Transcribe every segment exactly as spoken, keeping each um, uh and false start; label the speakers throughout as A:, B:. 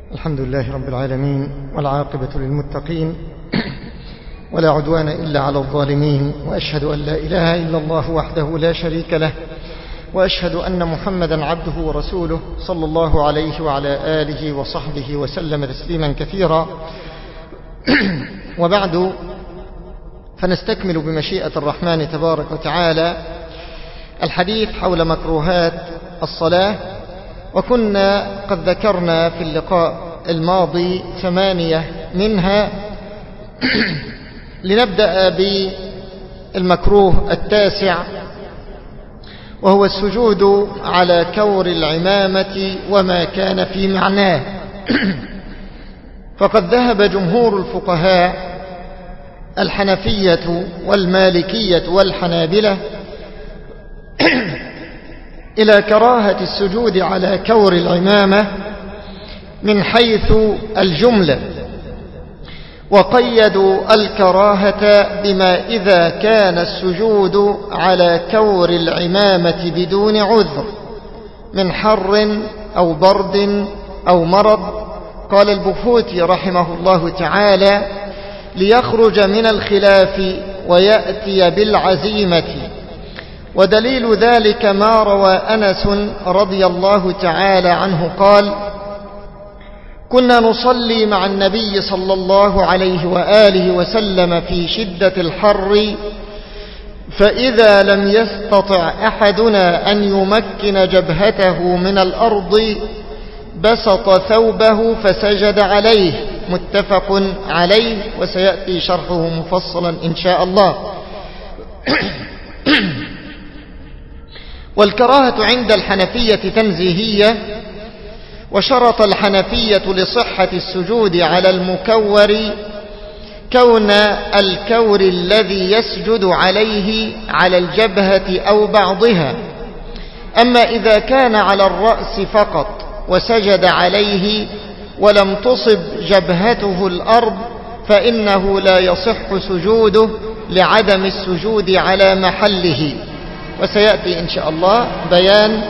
A: الحمد لله رب العالمين، والعاقبة للمتقين، ولا عدوان إلا على الظالمين، وأشهد أن لا إله إلا الله وحده لا شريك له، وأشهد أن محمدا عبده ورسوله صلى الله عليه وعلى آله وصحبه وسلم تسليما كثيرا. وبعد، فنستكمل بمشيئة الرحمن تبارك وتعالى الحديث حول مكروهات الصلاة، وكنا قد ذكرنا في اللقاء الماضي ثمانية منها. لنبدأ بالمكروه التاسع، وهو السجود على كور العمامة وما كان في معناه. فقد ذهب جمهور الفقهاء الحنفية والمالكية والحنابلة إلى كراهة السجود على كور العمامة من حيث الجملة، وقيدوا الكراهة بما إذا كان السجود على كور العمامة بدون عذر من حر أو برد أو مرض. قال البخوتي رحمه الله تعالى: ليخرج من الخلاف ويأتي بالعزيمة. ودليل ذلك ما روى أنس رضي الله تعالى عنه قال: كنا نصلي مع النبي صلى الله عليه وآله وسلم في شدة الحر، فإذا لم يستطع أحدنا أن يمكن جبهته من الأرض بسط ثوبه فسجد عليه. متفق عليه، وسيأتي شرحه مفصلا إن شاء الله. والكراهة عند الحنفية تنزيهية، وشرط الحنفية لصحة السجود على المكور كون الكور الذي يسجد عليه على الجبهة أو بعضها. أما إذا كان على الرأس فقط وسجد عليه ولم تصب جبهته الأرض فإنه لا يصح سجوده لعدم السجود على محله. وسيأتي إن شاء الله بيان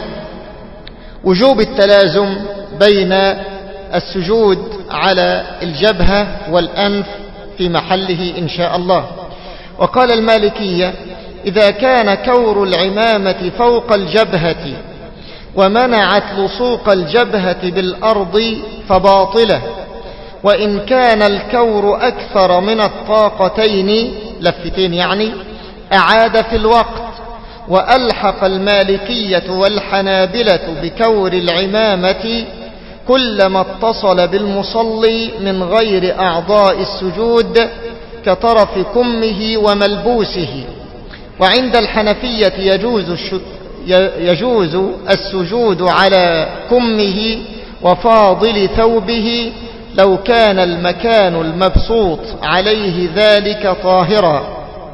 A: وجوب التلازم بين السجود على الجبهة والأنف في محله إن شاء الله. وقال المالكية: إذا كان كور العمامة فوق الجبهة ومنعت لصوق الجبهة بالأرض فباطلة، وإن كان الكور أكثر من الطاقتين لفتين يعني أعاد في الوقت. وألحق المالكية والحنابلة بكور العمامة كلما اتصل بالمصلي من غير أعضاء السجود كطرف كمه وملبوسه. وعند الحنفية يجوز, يجوز السجود على كمه وفاضل ثوبه لو كان المكان المبسوط عليه ذلك طاهرا،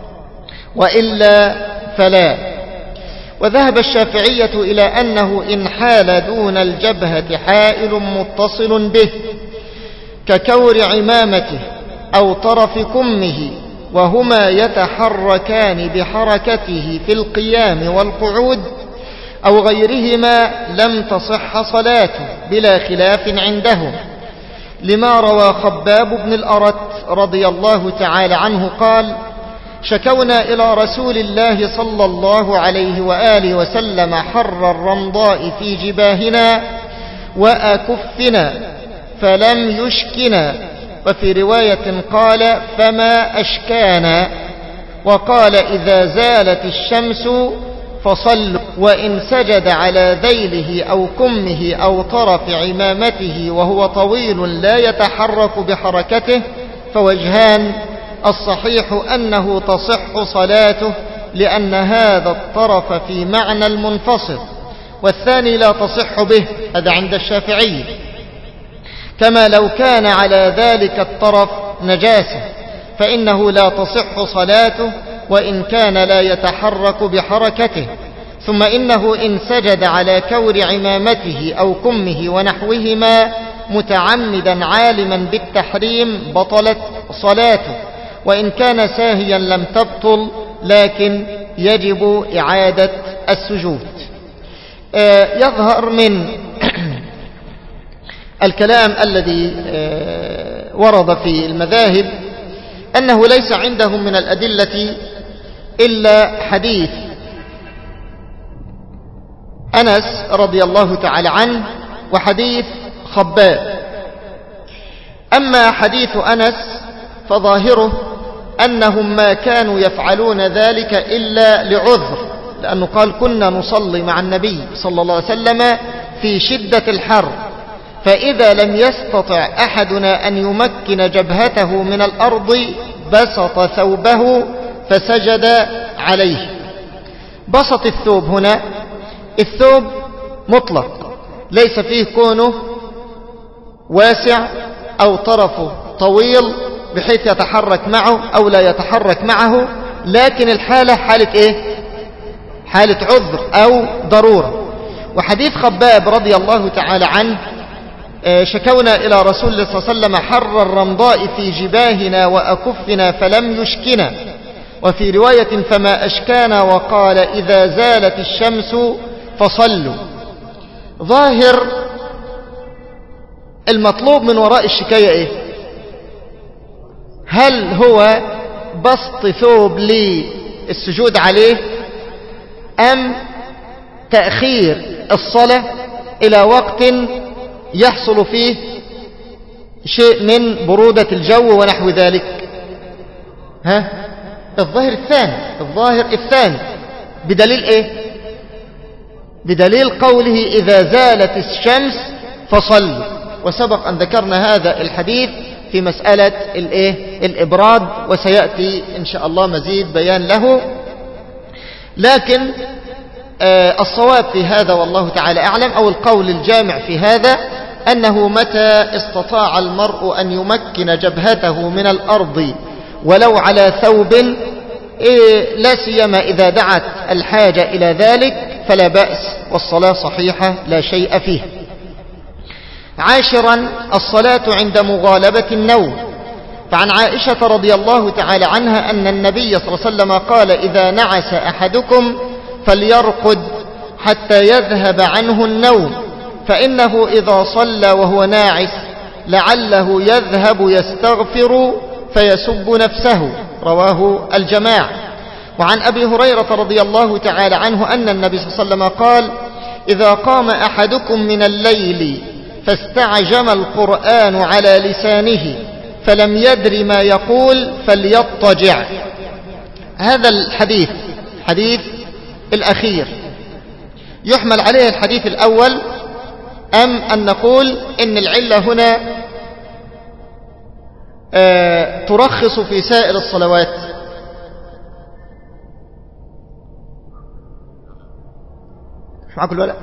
A: وإلا فلا. وذهب الشافعية إلى أنه إن حال دون الجبهة حائل متصل به ككور عمامته أو طرف كمه وهما يتحركان بحركته في القيام والقعود أو غيرهما لم تصح صلاته بلا خلاف عندهم، لما روى خباب بن الأرت رضي الله تعالى عنه قال: شكونا إلى رسول الله صلى الله عليه وآله وسلم حر الرمضاء في جباهنا وأكفنا فلم يشكنا. وفي رواية قال: فما أشكانا. وقال: إذا زالت الشمس فصلوا. وإن سجد على ذيله أو كمه أو طرف عمامته وهو طويل لا يتحرك بحركته فوجهان: الصحيح أنه تصح صلاته لأن هذا الطرف في معنى المنفصل، والثاني لا تصح به، هذا عند الشافعي، كما لو كان على ذلك الطرف نجاسة فإنه لا تصح صلاته وإن كان لا يتحرك بحركته. ثم إنه إن سجد على كور عمامته أو كمه ونحوهما متعمدا عالما بالتحريم بطلت صلاته، وإن كان ساهيا لم تبطل، لكن يجب إعادة السجود. آه يظهر من الكلام الذي ورد في المذاهب أنه ليس عندهم من الأدلة إلا حديث أنس رضي الله تعالى عنه وحديث خباب. أما حديث أنس فظاهره أنهم ما كانوا يفعلون ذلك إلا لعذر، لأنه قال كنا نصلي مع النبي صلى الله عليه وسلم في شدة الحر، فإذا لم يستطع أحدنا أن يمكن جبهته من الأرض بسط ثوبه فسجد عليه. بسط الثوب هنا الثوب مطلق، ليس فيه كونه واسع أو طرفه طويل بحيث يتحرك معه أو لا يتحرك معه، لكن الحالة حالة إيه؟ حالة عذر أو ضرورة. وحديث خباب رضي الله تعالى عنه شكونا إلى رسول الله صلى الله عليه وسلم حر الرمضاء في جباهنا وأكفنا فلم يشكنا، وفي رواية فما أشكانا، وقال إذا زالت الشمس فصلوا. ظاهر المطلوب من وراء الشكاية إيه؟ هل هو بسط ثوب للسجود عليه أم تأخير الصلاة إلى وقت يحصل فيه شيء من برودة الجو ونحو ذلك؟ ها؟ الظاهر الثاني، الظاهر الثاني بدليل إيه؟ بدليل قوله إذا زالت الشمس فصلوا، وسبق أن ذكرنا هذا الحديث في مسألة الإيه؟ الإبراد، وسيأتي إن شاء الله مزيد بيان له. لكن آه الصواب في هذا والله تعالى أعلم، أو القول الجامع في هذا، أنه متى استطاع المرء أن يمكن جبهته من الأرض ولو على ثوب، إيه لا سيما إذا دعت الحاجة إلى ذلك فلا بأس، والصلاة صحيحة لا شيء فيه. عاشرا الصلاة عند مغالبة النوم. فعن عائشة رضي الله تعالى عنها أن النبي صلى الله عليه وسلم قال إذا نعس أحدكم فليرقد حتى يذهب عنه النوم، فإنه إذا صلى وهو ناعس لعله يذهب يستغفر فيسب نفسه. رواه الجماعة. وعن أبي هريرة رضي الله تعالى عنه أن النبي صلى الله عليه وسلم قال إذا قام أحدكم من الليل فاستعجم القرآن على لسانه فلم يدر ما يقول فليضطجع. هذا الحديث حديث الأخير يحمل عليه الحديث الأول، أم أن نقول إن العلة هنا آه ترخص في سائر الصلوات؟ مش معكم ولا؟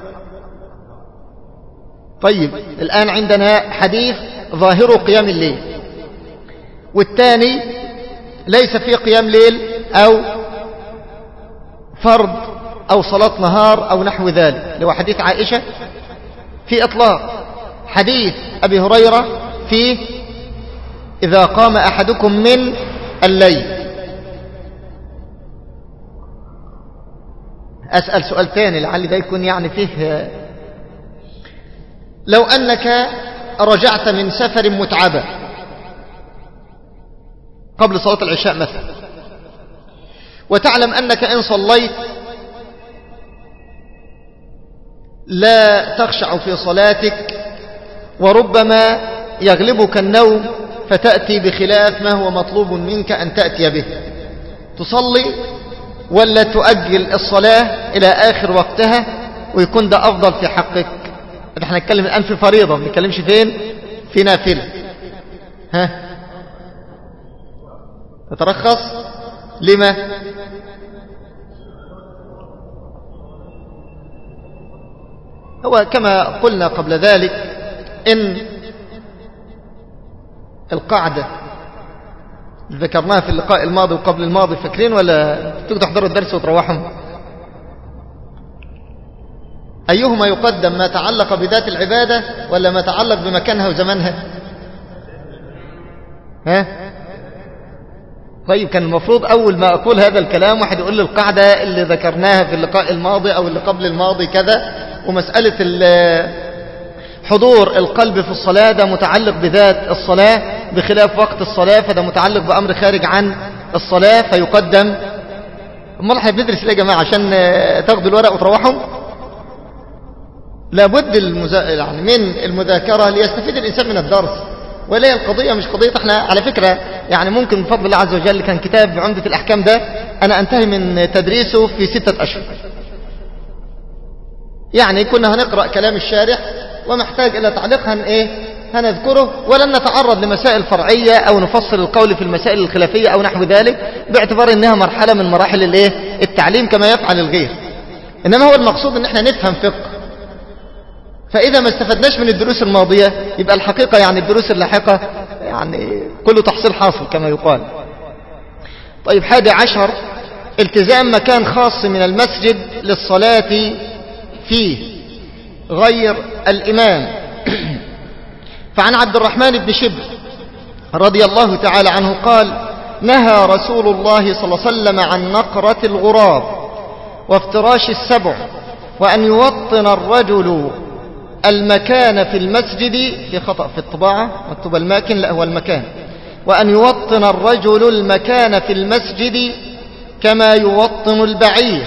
A: طيب الآن عندنا حديث ظاهره قيام الليل، والثاني ليس فيه قيام ليل أو فرض أو صلاة نهار أو نحو ذلك، لو حديث عائشة في إطلاق، حديث أبي هريرة فيه إذا قام أحدكم من الليل. أسأل سؤال ثاني لعل ده يكون يعني فيه، لو أنك رجعت من سفر متعبة قبل صلاة العشاء مثلا، وتعلم أنك إن صليت لا تخشع في صلاتك وربما يغلبك النوم فتأتي بخلاف ما هو مطلوب منك أن تأتي به، تصلي ولا تؤجل الصلاة إلى آخر وقتها ويكون ده أفضل في حقك؟ احنا نتكلم الآن في فريضة، ما نتكلمش فين في نافلة. ها تترخص لما؟ هو كما قلنا قبل ذلك إن القاعدة ذكرناها في اللقاء الماضي وقبل الماضي، فاكرين ولا تقدروا تحضروا الدرس وتروحوا؟ أيهما يقدم، ما تعلق بذات العبادة ولا ما تعلق بمكانها وزمانها؟ ها؟ طيب كان المفروض أول ما أقول هذا الكلام واحد يقول لي القاعدة اللي ذكرناها في اللقاء الماضي أو اللي قبل الماضي كذا، ومسألة حضور القلب في الصلاة ده متعلق بذات الصلاة، بخلاف وقت الصلاة فده متعلق بأمر خارج عن الصلاة فيقدم. امال احنا بندرس ليه يا جماعة؟ عشان تاخدوا الورق وتروحوا؟ لابد المزا... يعني من المذاكرة ليستفيد الإنسان من الدرس، ولا هي القضية مش قضية. احنا على فكرة يعني ممكن بفضل الله عز وجل كان كتاب عمدة الأحكام ده أنا أنتهي من تدريسه في ستة أشهر. يعني كنا هنقرأ كلام الشارح ومحتاج إلى تعليق هن إيه هنذكره، ولن نتعرض لمسائل فرعية أو نفصل القول في المسائل الخلافية أو نحو ذلك، باعتبار أنها مرحلة من مراحل الإيه التعليم كما يفعل الغير. إنما هو المقصود أن احنا نفهم فقه. فإذا ما استفدناش من الدروس الماضية يبقى الحقيقة يعني الدروس اللاحقة يعني كله تحصيل حاصل كما يقال. طيب، حادي عشر التزام مكان خاص من المسجد للصلاة فيه غير الإمام. فعن عبد الرحمن بن شبر رضي الله تعالى عنه قال: نهى رسول الله صلى الله عليه وسلم عن نقرة الغراب وافتراش السبع، وأن يوطن الرجل المكان في المسجد. في خطأ في الطباعة مكتوب الماكن، لا هو المكان. وأن يوطن الرجل المكان في المسجد كما يوطن البعير.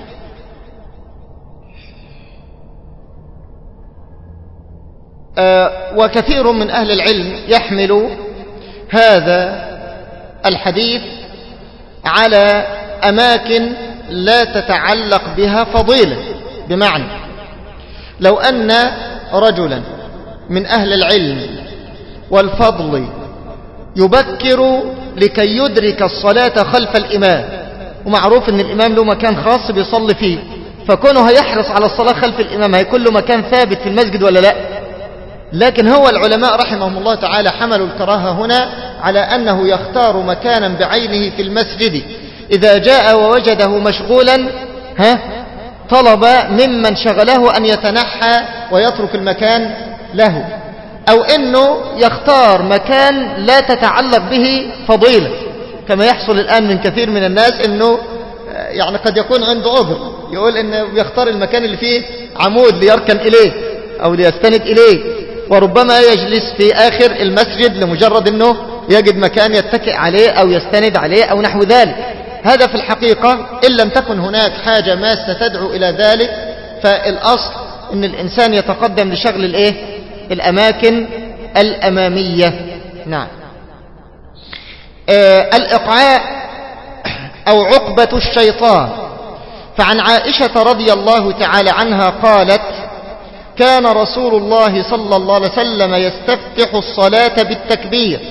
A: آه وكثير من أهل العلم يحمل هذا الحديث على أماكن لا تتعلق بها فضيلة، بمعنى لو أن رجلا من أهل العلم والفضل يبكر لكي يدرك الصلاة خلف الإمام، ومعروف أن الإمام له مكان خاص بيصلي فيه، فكونه هيحرص على الصلاة خلف الإمام هيكون له مكان ثابت في المسجد ولا لا؟ لكن هو العلماء رحمهم الله تعالى حملوا الكراهة هنا على أنه يختار مكانا بعينه في المسجد، إذا جاء ووجده مشغولا ها طلب ممن شغله أن يتنحى ويترك المكان له، أو أنه يختار مكان لا تتعلق به فضيلة، كما يحصل الآن من كثير من الناس أنه يعني قد يكون عنده عذر يقول أنه يختار المكان اللي فيه عمود ليركن إليه أو ليستند إليه، وربما يجلس في آخر المسجد لمجرد أنه يجد مكان يتكئ عليه أو يستند عليه أو نحو ذلك. هذا في الحقيقة إن لم تكن هناك حاجة ماسة تدعو إلى ذلك، فالأصل أن الإنسان يتقدم لشغل الإيه؟ الأماكن الأمامية. نعم. آه الإقعاء أو عقبة الشيطان. فعن عائشة رضي الله تعالى عنها قالت: كان رسول الله صلى الله عليه وسلم يستفتح الصلاة بالتكبير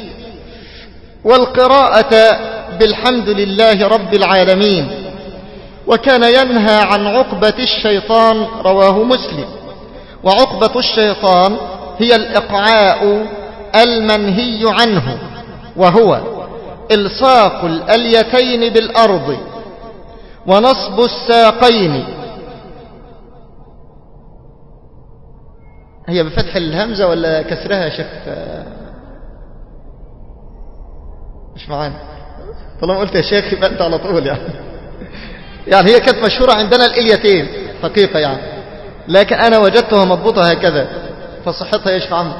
A: والقراءة بالحمد لله رب العالمين، وكان ينهى عن عقبة الشيطان، رواه مسلم. وعقبة الشيطان هي الإقعاء المنهي عنه، وهو إلصاق الأليتين بالأرض ونصب الساقين. هي بفتح الهمزة ولا كسرها يا شيخ؟ مش معانا طالما قلت يا شيخ يبقى انت على طول يعني. يعني هي كانت مشهورة عندنا الإليتين حقيقة يعني، لكن أنا وجدتها مضبوطة هكذا، فصحتها يا شيخ عمرو؟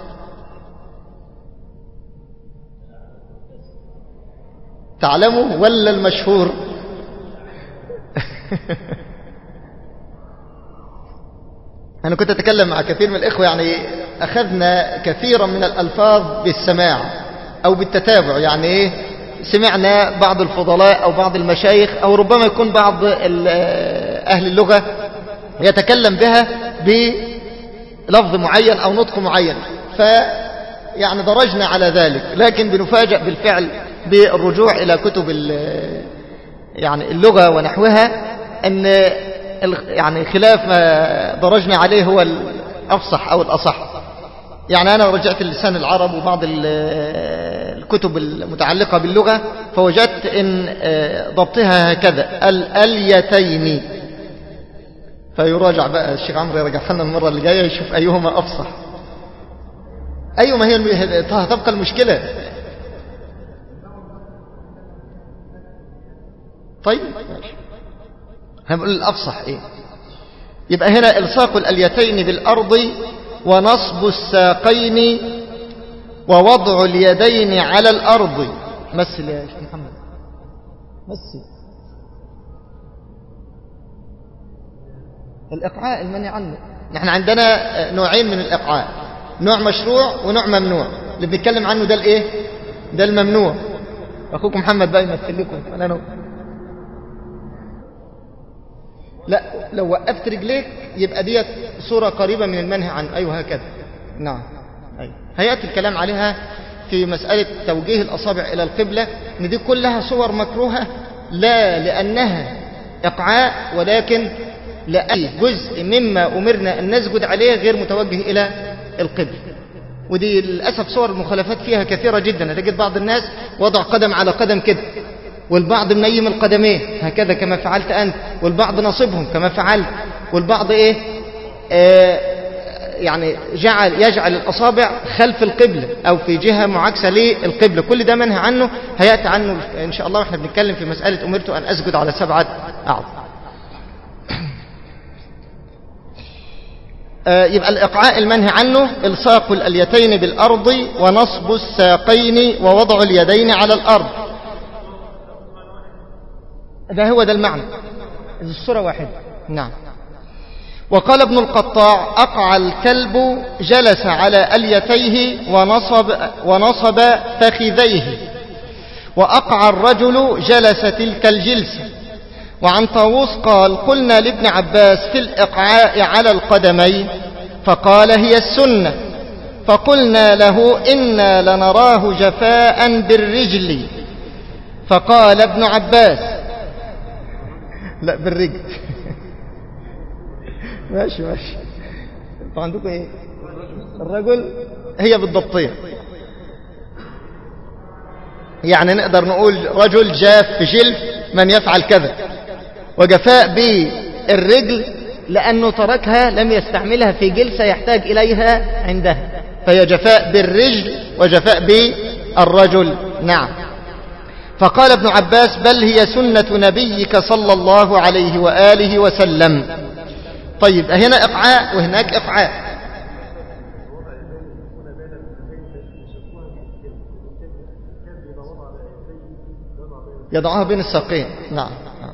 A: تعلموا ولا المشهور؟ أنا كنت أتكلم مع كثير من الإخوة، يعني أخذنا كثيرا من الألفاظ بالسماع أو بالتتابع، يعني إيه؟ سمعنا بعض الفضلاء أو بعض المشايخ أو ربما يكون بعض أهل اللغة يتكلم بها بلفظ معين أو نطق معين، فيعني درجنا على ذلك، لكن بنفاجأ بالفعل بالرجوع إلى كتب يعني اللغة ونحوها أن يعني خلاف ما درجنا عليه هو الأفصح أو الأصح. يعني أنا رجعت اللسان العرب وبعض الكتب المتعلقة باللغة فوجدت أن ضبطها هكذا الأليتين، فيراجع بقى الشيخ عمرو يرجع لنا المرة اللي جاية يشوف أيهما أفصح. أيهما هي هتبقى المشكلة. طيب هنقول الأفصح إيه؟ يبقى هنا إلصاق الأليتين بالأرض ونصب الساقين ووضع اليدين على الأرض. مثل يا شيخ محمد، مثل الإقعاء المنهي عنه. نحن عندنا نوعين من الإقعاء، نوع مشروع ونوع ممنوع. اللي بنتكلم عنه ده الايه؟ ده الممنوع. اخوكم محمد بقى يمثل لكم. انا نو... لا، لو وقفت رجليك يبقى ديت صورة قريبة من المنهي عنه. ايوه هكذا. نعم، ايوه. هياتي الكلام عليها في مسألة توجيه الأصابع إلى القبلة، إن دي كلها صور مكروهة، لا لأنها إقعاء، ولكن لأي جزء مما أمرنا أن نسجد عليه غير متوجه إلى القبلة. ودي للأسف صور المخالفات فيها كثيرة جدا. تجد بعض الناس وضع قدم على قدم كده، والبعض منيم القدمين هكذا كما فعلت أنت، والبعض نصبهم كما فعلت، والبعض إيه آه يعني جعل يجعل الأصابع خلف القبلة أو في جهة معاكسة للقبلة. كل ده منهى عنه، هيأتي عنه إن شاء الله وإحنا بنتكلم في مسألة أمرت أن أسجد على سبعة أعظم. يبقى الإقعاء المنهي عنه إلصاق الأليتين بالأرض ونصب الساقين ووضع اليدين على الأرض. ده هو ده المعنى، الصورة واحدة. نعم. وقال ابن القطاع: أقع الكلب جلس على أليتيه ونصب, ونصب فخذيه، وأقع الرجل جلس تلك الجلسة. وعن طاووس قال: قلنا لابن عباس في الإقعاء على القدمين، فقال: هي السنة. فقلنا له: إنا لنراه جفاء بالرجل. فقال ابن عباس: لا بالرجل. ماشي ماشي. انتوا عندكم ايه؟ الرجل هي بالضبطية، يعني نقدر نقول رجل جاف في جلف من يفعل كذا، وجفاء بالرجل لأنه تركها لم يستعملها في جلسة يحتاج إليها عندها، فهي جفاء بالرجل وجفاء بالرجل. نعم. فقال ابن عباس: بل هي سنة نبيك صلى الله عليه وآله وسلم. طيب، هنا إقعاء وهناك إقعاء. يضعها بين الساقين. نعم،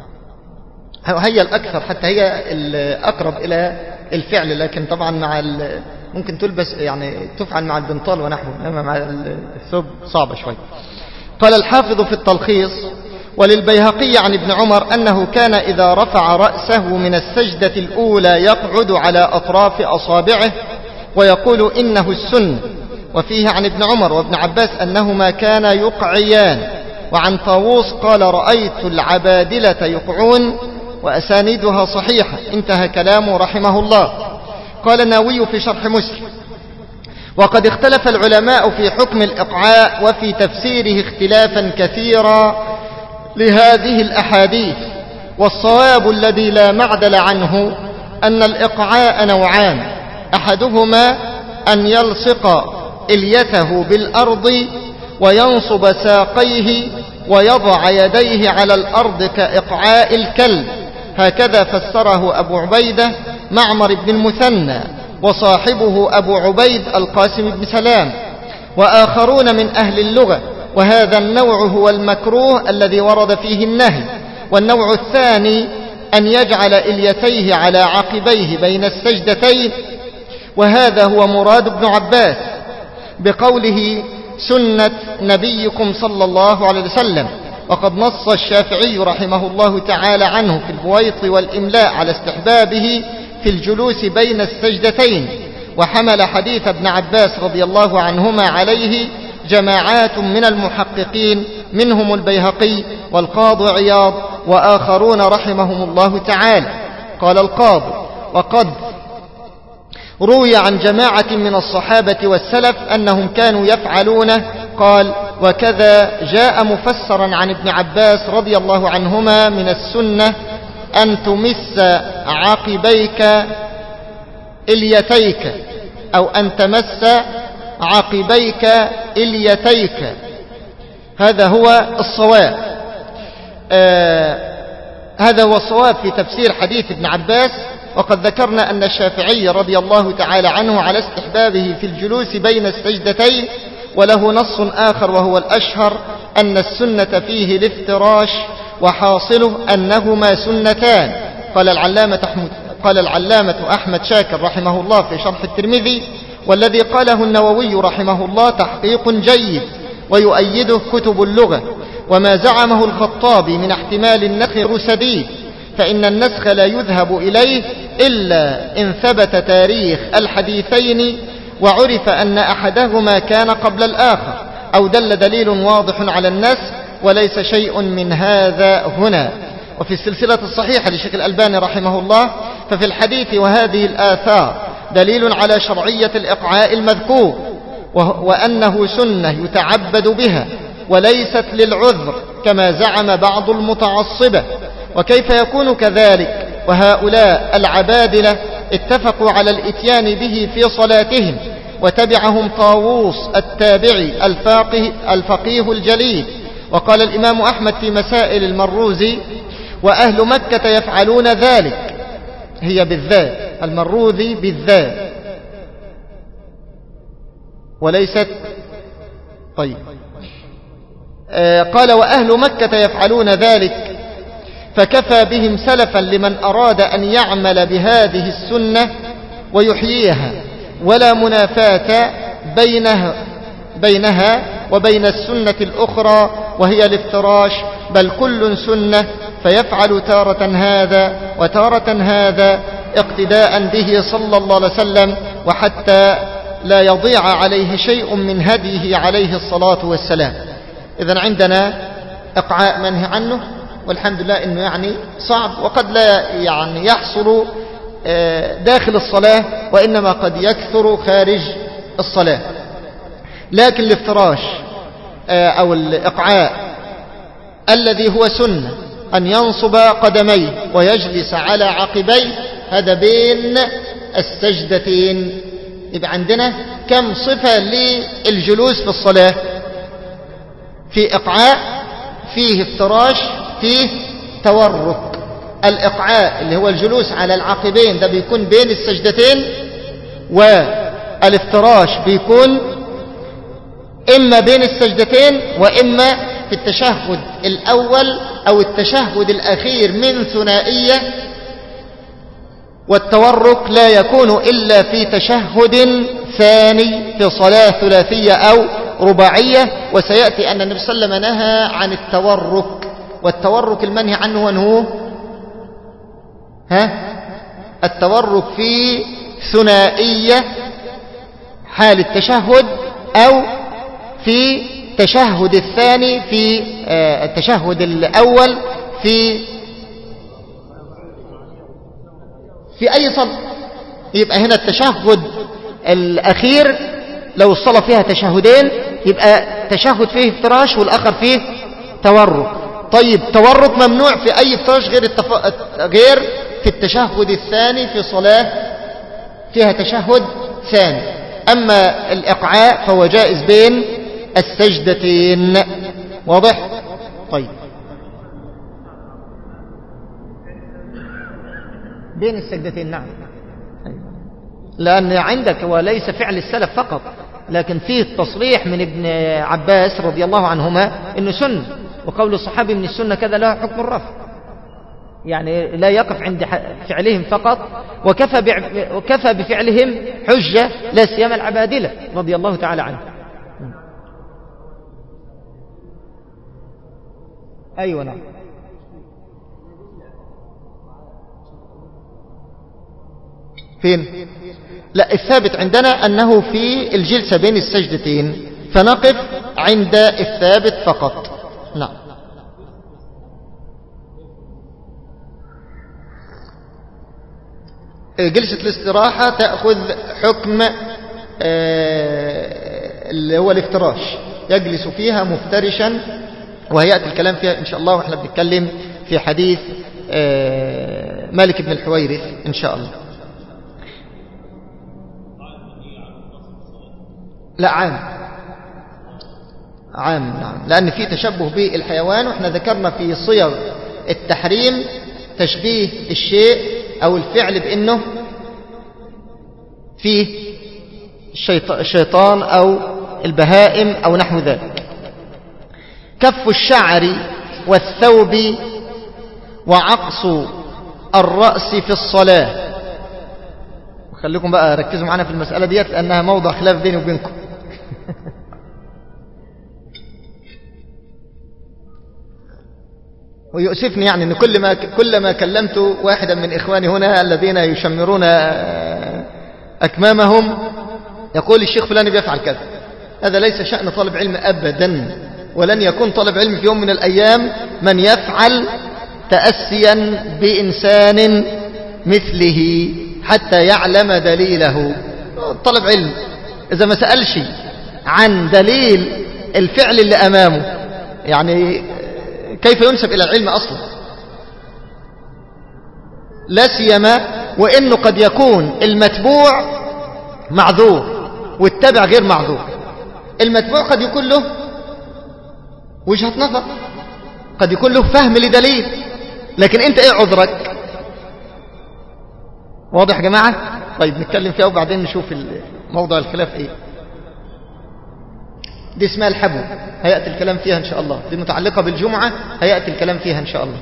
A: هي الأكثر، حتى هي الأقرب إلى الفعل، لكن طبعا مع ممكن تلبس يعني تفعل مع البنطال ونحوه، إنما مع الثوب صعبة شوي. قال الحافظ في التلخيص: وللبيهقي عن ابن عمر أنه كان إذا رفع رأسه من السجدة الأولى يقعد على أطراف أصابعه ويقول إنه السن. وفيه عن ابن عمر وابن عباس أنهما كانا يقعيان. وعن طاووس قال: رأيت العبادلة يقعون وأسانيدها صحيحة. انتهى كلامه رحمه الله. قال النووي في شرح مسلم: وقد اختلف العلماء في حكم الإقعاء وفي تفسيره اختلافا كثيرا لهذه الأحاديث، والصواب الذي لا معدل عنه أن الإقعاء نوعان: أحدهما أن يلصق إليته بالأرض وينصب ساقيه ويضع يديه على الأرض كإقعاء الكلب، هكذا فسره أبو عبيدة معمر بن المثنى وصاحبه أبو عبيد القاسم بن سلام وآخرون من أهل اللغة. وهذا النوع هو المكروه الذي ورد فيه النهي. والنوع الثاني أن يجعل إليتيه على عقبيه بين السجدتين، وهذا هو مراد ابن عباس بقوله سنة نبيكم صلى الله عليه وسلم. وقد نص الشافعي رحمه الله تعالى عنه في البويط والإملاء على استحبابه في الجلوس بين السجدتين، وحمل حديث ابن عباس رضي الله عنهما عليه جماعات من المحققين منهم البيهقي والقاضي عياض وآخرون رحمهم الله تعالى. قال القاضي: وقد روي عن جماعة من الصحابة والسلف أنهم كانوا يفعلونه. قال: وكذا جاء مفسرا عن ابن عباس رضي الله عنهما من السنة أن تمس عقبيك إليتيك، أو أن تمس عقبيك إليتيك. هذا هو الصواب. آه هذا هو الصواب في تفسير حديث ابن عباس وقد ذكرنا أن الشافعي رضي الله تعالى عنه على استحبابه في الجلوس بين السجدتين، وله نص آخر وهو الأشهر أن السنة فيه الافتراش، وحاصله أنهما سنتان. قال العلامة أحمد, قال العلامة أحمد شاكر رحمه الله في شرح الترمذي: والذي قاله النووي رحمه الله تحقيق جيد ويؤيده كتب اللغة، وما زعمه الخطابي من احتمال النسخ سديد، فإن النسخ لا يذهب إليه إلا إن ثبت تاريخ الحديثين وعرف أن أحدهما كان قبل الآخر، أو دل دليل واضح على النسخ، وليس شيء من هذا هنا. وفي السلسلة الصحيحة لشيخ الألباني رحمه الله: ففي الحديث وهذه الآثار دليل على شرعية الإقعاء المذكور، وأنه سنة يتعبد بها وليست للعذر كما زعم بعض المتعصبة. وكيف يكون كذلك وهؤلاء العبادلة اتفقوا على الاتيان به في صلاتهم، وتبعهم طاووس التابعي الفقيه, الفقيه الجليل. وقال الإمام أحمد في مسائل المروزي: وأهل مكة يفعلون ذلك، هي بالذات، المروذي بالذات وليست. طيب آه قال: وأهل مكة يفعلون ذلك، فكفى بهم سلفا لمن أراد أن يعمل بهذه السنة ويحييها، ولا منافاة بينها, بينها وبين السنة الأخرى وهي الافتراش، بل كل سنة، فيفعل تارة هذا وتارة هذا اقتداء به صلى الله عليه وسلم، وحتى لا يضيع عليه شيء من هديه عليه الصلاة والسلام. إذن عندنا إقعاء منهي عنه، والحمد لله إنه يعني صعب، وقد لا يعني يحصل داخل الصلاة، وإنما قد يكثر خارج الصلاة. لكن الافتراش أو الإقعاء الذي هو سنة أن ينصب قدميه ويجلس على عقبيه، هذا بين السجدتين. يبقى عندنا كم صفة للجلوس في الصلاة؟ في إقعاء، فيه افتراش، فيه تورك. الإقعاء اللي هو الجلوس على العقبين ده بيكون بين السجدتين، والافتراش بيكون إما بين السجدتين وإما في التشهد الأول أو التشهد الأخير من ثنائية، والتورك لا يكون إلا في تشهد ثاني في صلاة ثلاثية أو رباعية. وسيأتي أن النبي صلى الله عليه وسلم نهى عن التورك، والتورك المنهي عنه هو ها التورك في ثنائية حال التشهد، أو في التشهد الثاني في التشهد الأول في في أي صلاة. يبقى هنا التشهد الأخير لو الصلاة فيها تشهدين يبقى تشهد فيه افتراش والآخر فيه تورك. طيب تورك ممنوع في أي افتراش غير التف... غير في التشهد الثاني في صلاة فيها تشهد ثاني. أما الإقعاء فهو جائز بين السجدتين. واضح؟ طيب بين السجدتين، نعم، لأن عندك وليس فعل السلف فقط، لكن فيه التصريح من ابن عباس رضي الله عنهما إنه سنة، وقول الصحابي من السنة كذا له حكم الرفع، يعني لا يقف عند فعلهم فقط، وكفى, وكفى بفعلهم حجة، لا سيما العبادلة رضي الله تعالى عنه. أيوة نعم. فين؟ لا، الثابت عندنا أنه في الجلسة بين السجدتين، فنقف عند الثابت فقط. نعم. جلسة الاستراحة تأخذ حكم اللي هو الافتراش، يجلس فيها مفترشا، وهيأتي الكلام فيها إن شاء الله وإحنا بنتكلم في حديث مالك بن الحويرث إن شاء الله. لا، عام عام نعم، لأن في تشبه بالحيوان، وإحنا ذكرنا في صيغ التحريم تشبيه الشيء أو الفعل بأنه فيه الشيطان أو البهائم أو نحو ذلك. كف الشعر والثوب وعقص الرأس في الصلاة. خليكم بقى ركزوا معنا في المسألة ديت لأنها موضع خلاف بيني وبينكم. ويؤسفني يعني أن كل ما كلما كلمت واحدا من إخواني هنا الذين يشمرون أكمامهم يقول الشيخ فلان بيفعل كذا. هذا ليس شأن طالب علم أبدا، ولن يكون طالب علم في يوم من الأيام من يفعل تأسيا بإنسان مثله حتى يعلم دليله. طالب علم إذا ما سألش عن دليل الفعل اللي أمامه يعني كيف ينسب إلى العلم أصلا؟ لا سيما وإنه قد يكون المتبوع معذور والتبع غير معذور. المتبوع قد يكون له وجهة نظر، قد يكون له فهم لدليل، لكن أنت إيه عذرك؟ واضح يا جماعة؟ طيب نتكلم فيها وبعدين نشوف موضوع الخلاف إيه. دي اسمها الحبو، هيأتي الكلام فيها إن شاء الله. دي متعلقة بالجمعة، هيأتي الكلام فيها إن شاء الله.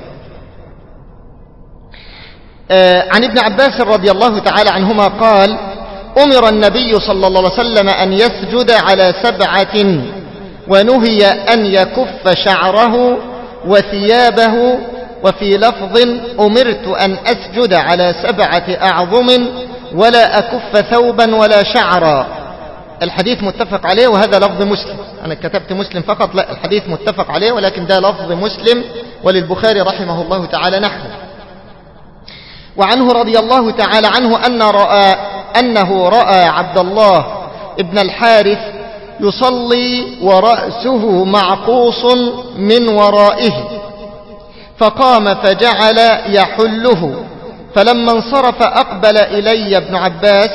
A: آه عن ابن عباس رضي الله تعالى عنهما قال: أمر النبي صلى الله عليه وسلم أن يسجد على سبعة، ونهي أن يكف شعره وثيابه، وفي لفظ: أمرت أن أسجد على سبعة أعظم ولا أكف ثوبا ولا شعرا. الحديث متفق عليه، وهذا لفظ مسلم. أنا كتبت مسلم فقط، لا، الحديث متفق عليه، ولكن ده لفظ مسلم، وللبخاري رحمه الله تعالى نحوه. وعنه رضي الله تعالى عنه أن رأى أنه رأى عبد الله ابن الحارث يصلي ورأسه معقوص من ورائه، فقام فجعل يحله، فلما انصرف أقبل إلي ابن عباس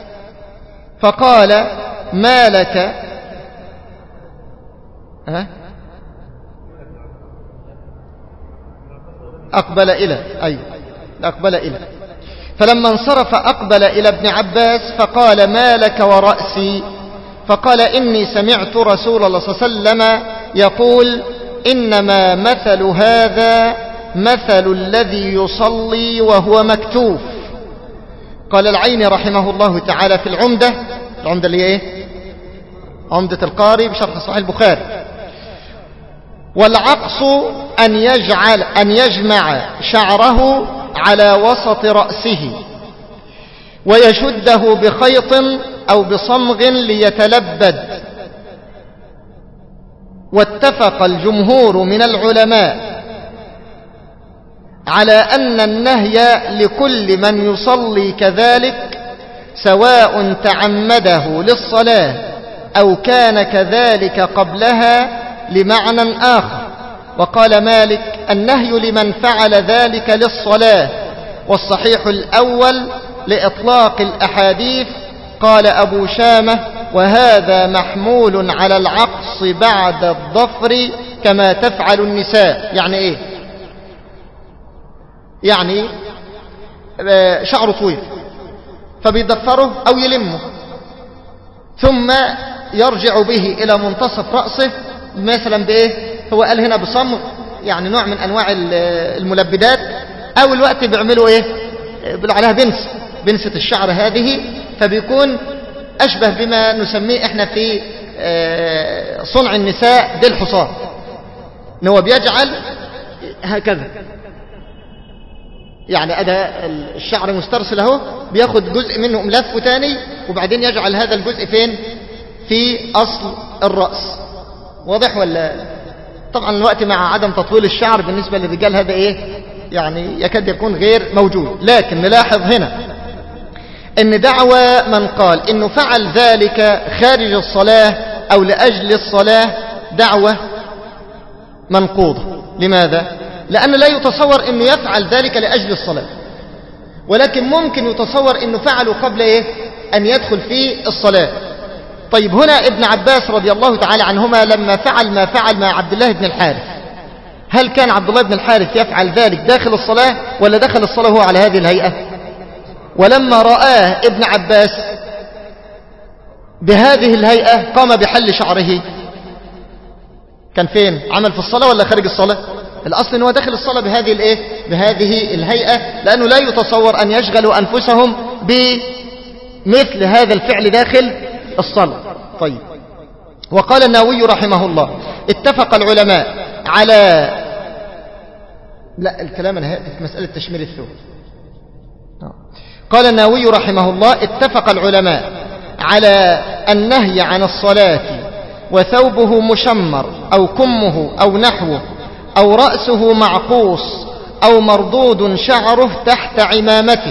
A: فقال: ما لك؟ ها؟ أقبل إلى أي أقبل إلى فلما انصرف أقبل إلى ابن عباس فقال: ما لك ورأسي؟ فقال: إني سمعت رسول الله صلى الله عليه وسلم يقول: إنما مثل هذا مثل الذي يصلي وهو مكتوف. قال العيني رحمه الله تعالى في العمدة، العمدة اللي ايه؟ عمدة القاري بشرح صحيح البخاري: والعقص أن يجعل أن يجمع شعره على وسط رأسه ويشده بخيط أو بصمغ ليتلبد. واتفق الجمهور من العلماء على أن النهي لكل من يصلي كذلك، سواء تعمده للصلاة أو كان كذلك قبلها لمعنى آخر. وقال مالك: النهي لمن فعل ذلك للصلاة، والصحيح الأول لإطلاق الأحاديث. قال أبو شامة: وهذا محمول على العقص بعد الظفر كما تفعل النساء. يعني إيه؟ يعني شعره طويل فبيضفره أو يلمه، ثم يرجع به إلى منتصف رأسه مثلا بإيه؟ هو قال هنا بصمغ، يعني نوع من أنواع الملبدات، أو الوقت بيعملوا إيه؟ بيقولوا عليها بنس، بنسة الشعر هذه، فبيكون أشبه بما نسميه إحنا في صنع النساء دي الحصان، إن هو بيجعل هكذا، يعني أدا الشعر مسترسل اهو، بياخد جزء منه ملفه تاني وبعدين يجعل هذا الجزء فين؟ في أصل الرأس. واضح ولا؟ طبعا الوقت مع عدم تطويل الشعر بالنسبة للرجال هذا إيه؟ يعني يكاد يكون غير موجود. لكن نلاحظ هنا ان دعوى من قال انه فعل ذلك خارج الصلاة او لأجل الصلاة دعوة منقوضة. لماذا؟ لأن لا يتصور انه يفعل ذلك لأجل الصلاة، ولكن ممكن يتصور انه فعله قبل ايه؟ ان يدخل في الصلاة. طيب هنا ابن عباس رضي الله تعالى عنهما لما فعل ما فعل مع عبد الله بن الحارث، هل كان عبد الله بن الحارث يفعل ذلك داخل الصلاة ولا دخل الصلاة هو على هذه الهيئة؟ ولما رآه ابن عباس بهذه الهيئة قام بحل شعره. كان فين؟ عمل في الصلاة ولا خارج الصلاة؟ الأصل أنه داخل الصلاة بهذه الإيه؟ بهذه الهيئة، لأنه لا يتصور أن يشغلوا أنفسهم بمثل هذا الفعل داخل الصلاة. طيب. وقال النووي رحمه الله اتفق العلماء على لا الكلام أنا هأتي في مسألة تشمير الثوب. قال النووي رحمه الله اتفق العلماء على النهي عن الصلاة وثوبه مشمر أو كمه أو نحوه أو رأسه معقوس أو مردود شعره تحت عمامته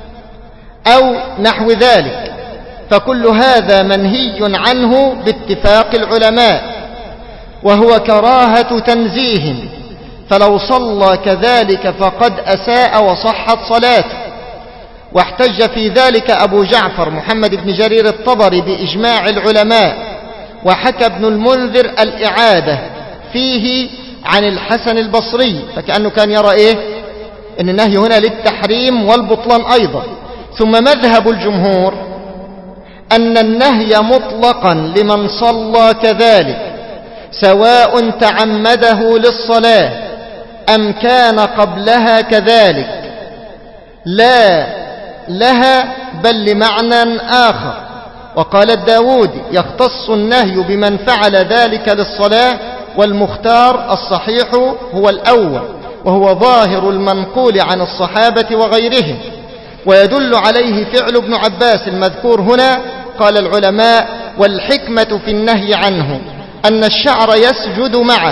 A: أو نحو ذلك، فكل هذا منهي عنه باتفاق العلماء، وهو كراهة تنزيه، فلو صلى كذلك فقد أساء وصحت صلاته. واحتج في ذلك أبو جعفر محمد بن جرير الطبري بإجماع العلماء، وحكى ابن المنذر الإعادة فيه عن الحسن البصري، فكأنه كان يرى إيه؟ إن النهي هنا للتحريم والبطلان أيضا. ثم مذهب الجمهور أن النهي مطلقا لمن صلى كذلك سواء تعمده للصلاة أم كان قبلها كذلك، لا لها بل لمعنى آخر. وقال الداودي يختص النهي بمن فعل ذلك للصلاة، والمختار الصحيح هو الأول، وهو ظاهر المنقول عن الصحابة وغيرهم، ويدل عليه فعل ابن عباس المذكور هنا. قال العلماء والحكمة في النهي عنه أن الشعر يسجد معه،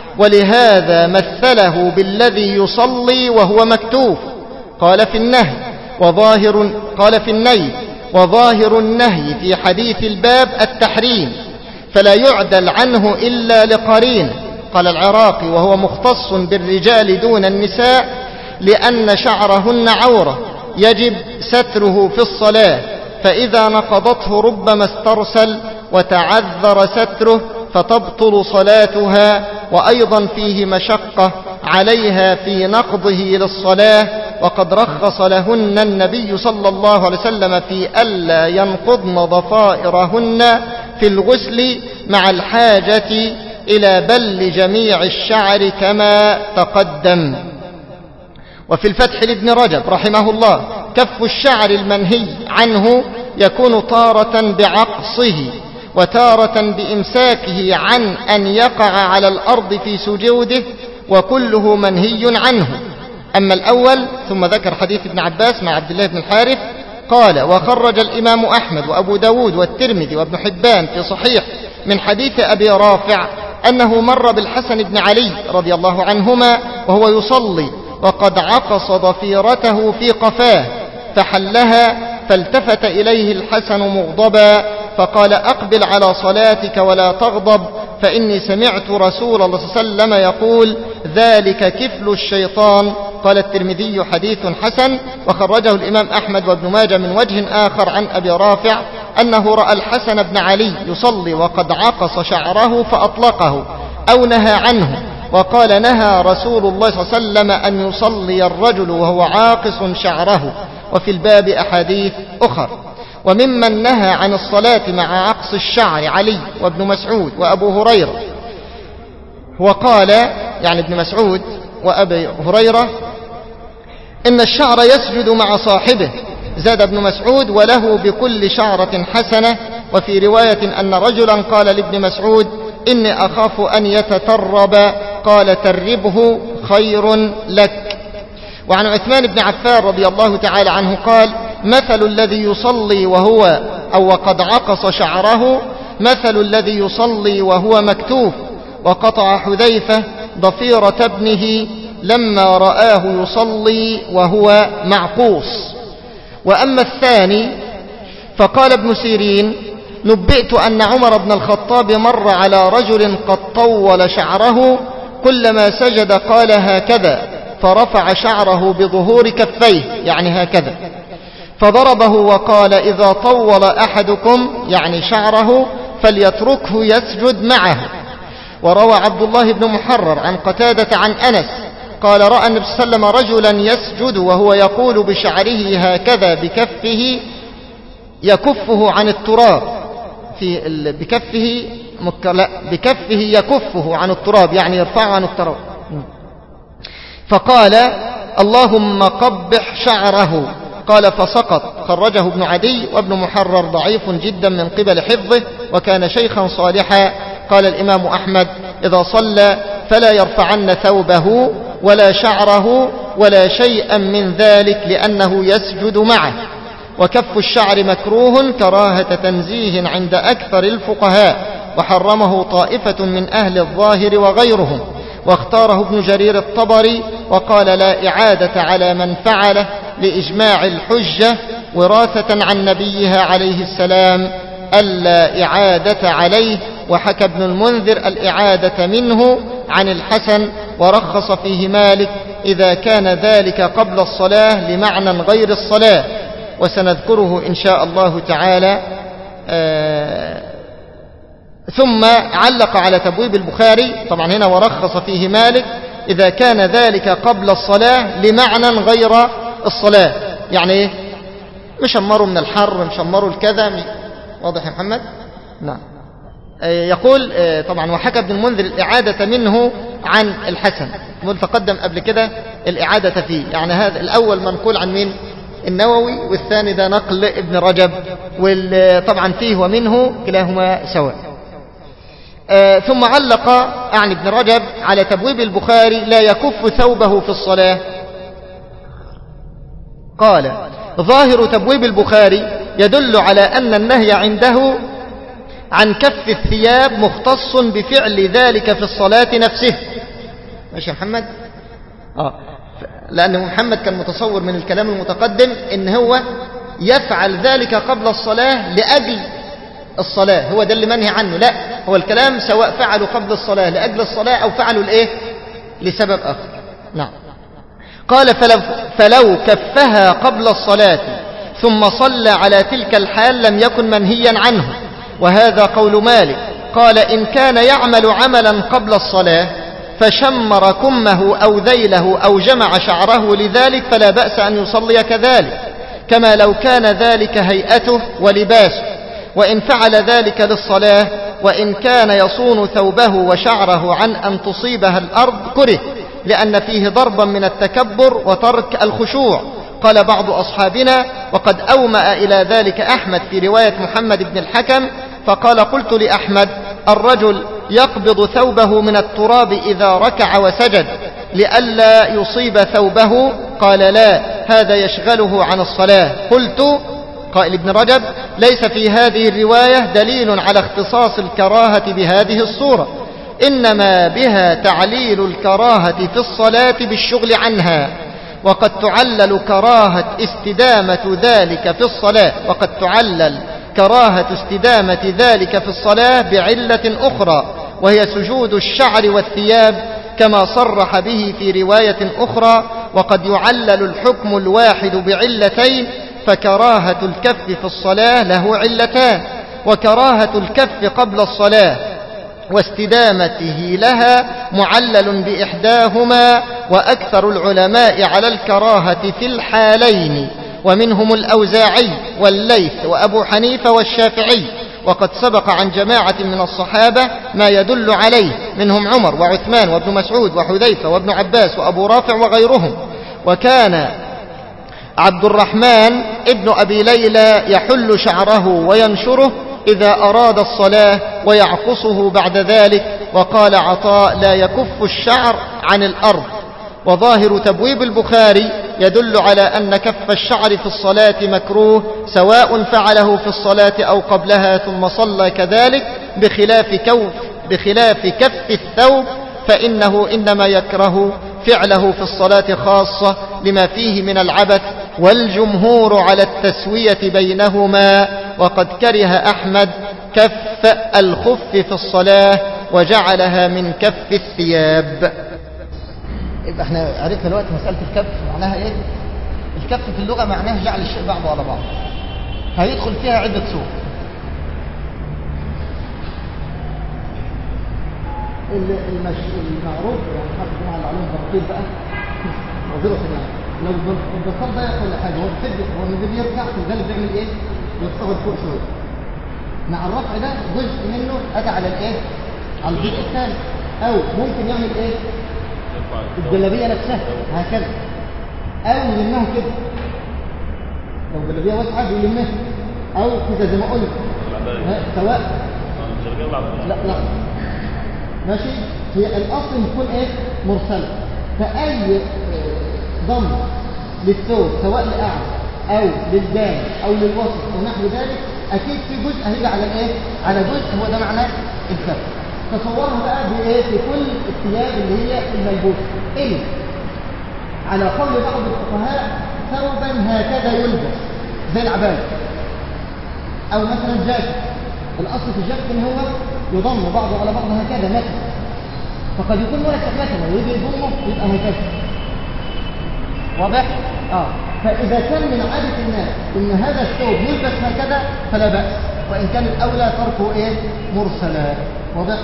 A: ولهذا مثله بالذي يصلي وهو مكتوف. قال في النهي وظاهر قال في النهي وظاهر النهي في حديث الباب التحريم، فلا يعدل عنه إلا لقرين. قال العراقي وهو مختص بالرجال دون النساء، لأن شعرهن عورة يجب ستره في الصلاة، فإذا نقضته ربما استرسل وتعذر ستره فتبطل صلاتها، وأيضا فيه مشقة عليها في نقضه للصلاة، وقد رخص لهن النبي صلى الله عليه وسلم في ألا ينقضن ضفائرهن في الغسل مع الحاجة إلى بل جميع الشعر كما تقدم. وفي الفتح لابن رجب رحمه الله كف الشعر المنهي عنه يكون تارة بعقصه وتارة بإمساكه عن أن يقع على الأرض في سجوده، وكله منهي عنه. أما الأول ثم ذكر حديث ابن عباس مع عبد الله بن الحارث قال وخرج الإمام أحمد وأبو داود والترمذي وابن حبان في صحيح من حديث أبي رافع أنه مر بالحسن بن علي رضي الله عنهما وهو يصلي وقد عقص ضفيرته في قفاه فحلها، فالتفت إليه الحسن مغضبا فقال أقبل على صلاتك ولا تغضب، فإني سمعت رسول الله صلى الله عليه وسلم يقول ذلك كفل الشيطان. قال الترمذي حديث حسن. وخرجه الإمام أحمد وابن ماجه من وجه آخر عن أبي رافع أنه رأى الحسن بن علي يصلي وقد عقص شعره فأطلقه أو نهى عنه، وقال نهى رسول الله صلى الله عليه وسلم أن يصلي الرجل وهو عاقص شعره. وفي الباب أحاديث أخر. وممن نهى عن الصلاة مع عقص الشعر علي وابن مسعود وأبو هريرة، وقال يعني ابن مسعود وأبي هريرة إن الشعر يسجد مع صاحبه. زاد ابن مسعود وله بكل شعرة حسنة. وفي رواية أن رجلا قال لابن مسعود إني أخاف أن يتترب، قال تربه خير لك. وعن عثمان بن عفان رضي الله تعالى عنه قال مثل الذي يصلي وهو أو وقد عقص شعره مثل الذي يصلي وهو مكتوف. وقطع حذيفة ضفيرة ابنه لما رآه يصلي وهو معقوس. وأما الثاني فقال ابن سيرين نبئت أن عمر بن الخطاب مر على رجل قد طول شعره كلما سجد قال هكذا، فرفع شعره بظهور كفيه يعني هكذا، فضربه وقال إذا طول أحدكم يعني شعره فليتركه يسجد معه. وروى عبد الله بن محرر عن قتادة عن أنس قال رأى النبي صلى الله عليه وسلم رجلا يسجد وهو يقول بشعره هكذا بكفه يكفه عن التراب في بكفه لا بكفه يكفه عن التراب يعني يرفعه عن التراب. فقال اللهم قبح شعره، قال فسقط. خرجه ابن عدي وابن محرر ضعيف جدا من قبل حفظه وكان شيخا صالحا. قال الإمام أحمد إذا صلى فلا يرفعن ثوبه ولا شعره ولا شيئا من ذلك لأنه يسجد معه. وكف الشعر مكروه كراهة تنزيه عند أكثر الفقهاء، وحرمه طائفة من أهل الظاهر وغيرهم، واختاره ابن جرير الطبري وقال لا إعادة على من فعله لإجماع الحجة وراثة عن نبيها عليه السلام ألا إعادة عليه. وحكى ابن المنذر الإعادة منه عن الحسن ورخص فيه مالك إذا كان ذلك قبل الصلاة لمعنى غير الصلاة، وسنذكره إن شاء الله تعالى. آه ثم علق على تبويب البخاري طبعا هنا ورخص فيه مالك إذا كان ذلك قبل الصلاة لمعنى غير الصلاة، يعني إيه؟ مشمروا من الحر مشمروا الكذا. واضح يا محمد؟ نعم. يقول طبعا وحكى ابن المنذر الإعادة منه عن الحسن، تقدم قبل كده الإعادة فيه، يعني هذا الأول منقول عن مين؟ النووي، والثاني ده نقل ابن رجب، وطبعا فيه ومنه كلاهما سواء. آه ثم علق عن ابن رجب على تبويب البخاري لا يكف ثوبه في الصلاة. قال ظاهر تبويب البخاري يدل على أن النهي عنده عن كف الثياب مختص بفعل ذلك في الصلاة نفسه. ماشي يا محمد؟ آه. لأن محمد كان متصور من الكلام المتقدم إن هو يفعل ذلك قبل الصلاة لأجل الصلاة، هو ده اللي منهي عنه. لا، هو الكلام سواء فعلوا قبل الصلاة لأجل الصلاة أو فعلوا الإيه لسبب آخر. نعم. قال فلو, فلو كفها قبل الصلاة ثم صلى على تلك الحال لم يكن منهيا عنه، وهذا قول مالك. قال إن كان يعمل عملا قبل الصلاة فشمر كمه أو ذيله أو جمع شعره لذلك فلا بأس أن يصلي كذلك، كما لو كان ذلك هيئته ولباسه. وإن فعل ذلك للصلاة وإن كان يصون ثوبه وشعره عن أن تصيبها الأرض كره، لأن فيه ضربا من التكبر وترك الخشوع. قال بعض أصحابنا وقد أومأ إلى ذلك أحمد في رواية محمد بن الحكم، فقال قلت لأحمد الرجل يقبض ثوبه من التراب إذا ركع وسجد لئلا يصيب ثوبه؟ قال لا، هذا يشغله عن الصلاة. قلت قائل ابن رجب ليس في هذه الرواية دليل على اختصاص الكراهة بهذه الصورة، إنما بها تعليل الكراهة في الصلاة بالشغل عنها، وقد تعلل كراهة استدامة ذلك في الصلاة وقد تعلل كراهة استدامة ذلك في الصلاة بعلة أخرى وهي سجود الشعر والثياب كما صرح به في رواية أخرى. وقد يعلل الحكم الواحد بعلتين، فكراهة الكف في الصلاة له علتان، وكراهة الكف قبل الصلاة واستدامته لها معلل بإحداهما، وأكثر العلماء على الكراهة في الحالين، ومنهم الأوزاعي والليث وأبو حنيفة والشافعي. وقد سبق عن جماعة من الصحابة ما يدل عليه، منهم عمر وعثمان وابن مسعود وحذيفة وابن عباس وأبو رافع وغيرهم. وكان عبد الرحمن ابن أبي ليلى يحل شعره وينشره إذا أراد الصلاة ويعقصه بعد ذلك. وقال عطاء لا يكف الشعر عن الأرض. وظاهر تبويب البخاري يدل على أن كف الشعر في الصلاة مكروه سواء فعله في الصلاة أو قبلها ثم صلى كذلك، بخلاف كف, بخلاف كف الثوب فإنه إنما يكره فعله في الصلاة خاصة لما فيه من العبث، والجمهور على التسوية بينهما. وقد كره أحمد كف الخف في الصلاة وجعلها من كف الثياب. يبقى احنا عرفنا دلوقتي مسألة الكف معناها ايه؟ الكف في اللغة معناه جعل الشيء بعضه على بعض، هيدخل فيها عدة صور. المش... المعروف يعني حد جماعة اللي عليهم برقيل بقى وظيرة يعني لو البصر ضيق ولا حاجة هو بتبدأ هو اللي بيرجع في الغالب بيعمل ايه؟ يتصغر فوق شوية مع الرفع ده جزء منه أتى على الايه؟ على الجزء الثاني أو ممكن يعمل ايه؟ الجلابية نفسها هكذا أو يلمها كده لو الجلابية واسعة بيلمها أو كده زي ما قلت سواء لا لا ماشي هي الأصل يكون ايه؟ مرسلة فأي ضم للثوب سواء لأعلى أو للجانب أو للوسط أو نحو ذلك أكيد في جزء هيجي على الإيه؟ على جزء هو ده معناه الكف. تصورها بقى بإيه؟ في كل الثياب اللي هي الملبوسة إيه؟ على قول بعض الفقهاء ثوبا هكذا يلبس زي العباية أو مثلا جاكيت. الأصل في الجاكيت إن هو يضم بعضه على بعض هكذا مثلا فقد يكون مركب مثلا ويجي يضمه يبقى هكذا واضح؟ آه. فإذا كان من عادة الناس إن هذا الثوب يلبس هكذا فلا بأس وإن كان الأولى تركه إيه؟ مرسلا واضح؟